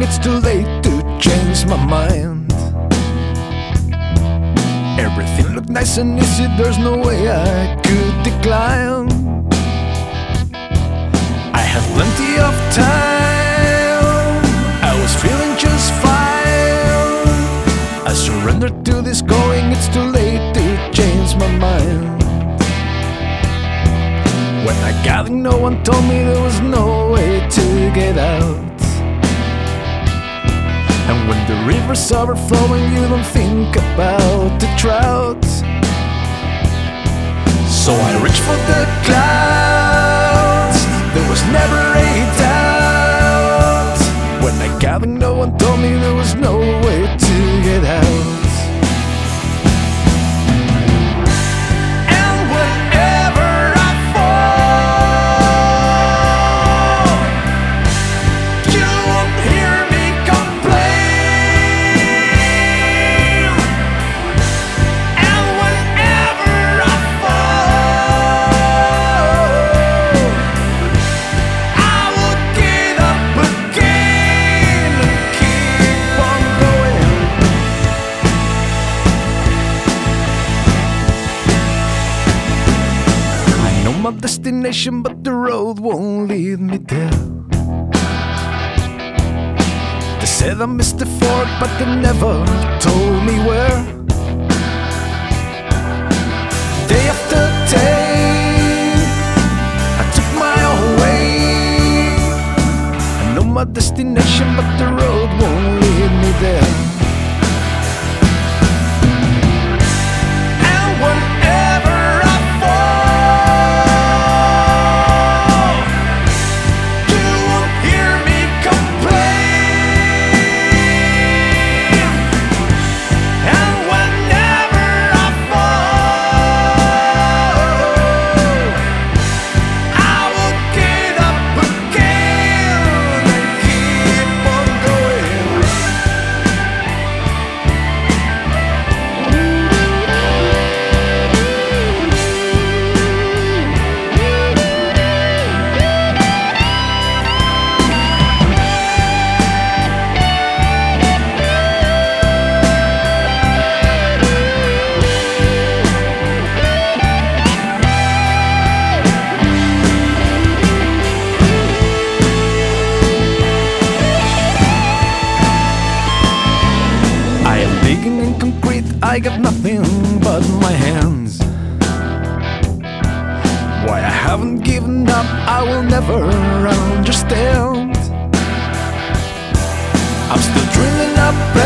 it's too late to change my mind. Everything looked nice and easy, there's no way I could decline. I had plenty of time, I was feeling just fine. I surrendered to this going, it's too late to change my mind. When I got it, no one told me there was no way to get out. And when the river's overflowing, you don't think about the trout. So I reached for the clouds, there was never a doubt. When I got it, no one told me there was no way to get out. My destination, but the road won't lead me there. They said I missed the fort, but they never told me where. Day after day, I took my own way. I know my destination, but the road won't lead me there. Digging in concrete, I got nothing but my hands. Why I haven't given up, I will never understand. I'm still dreaming up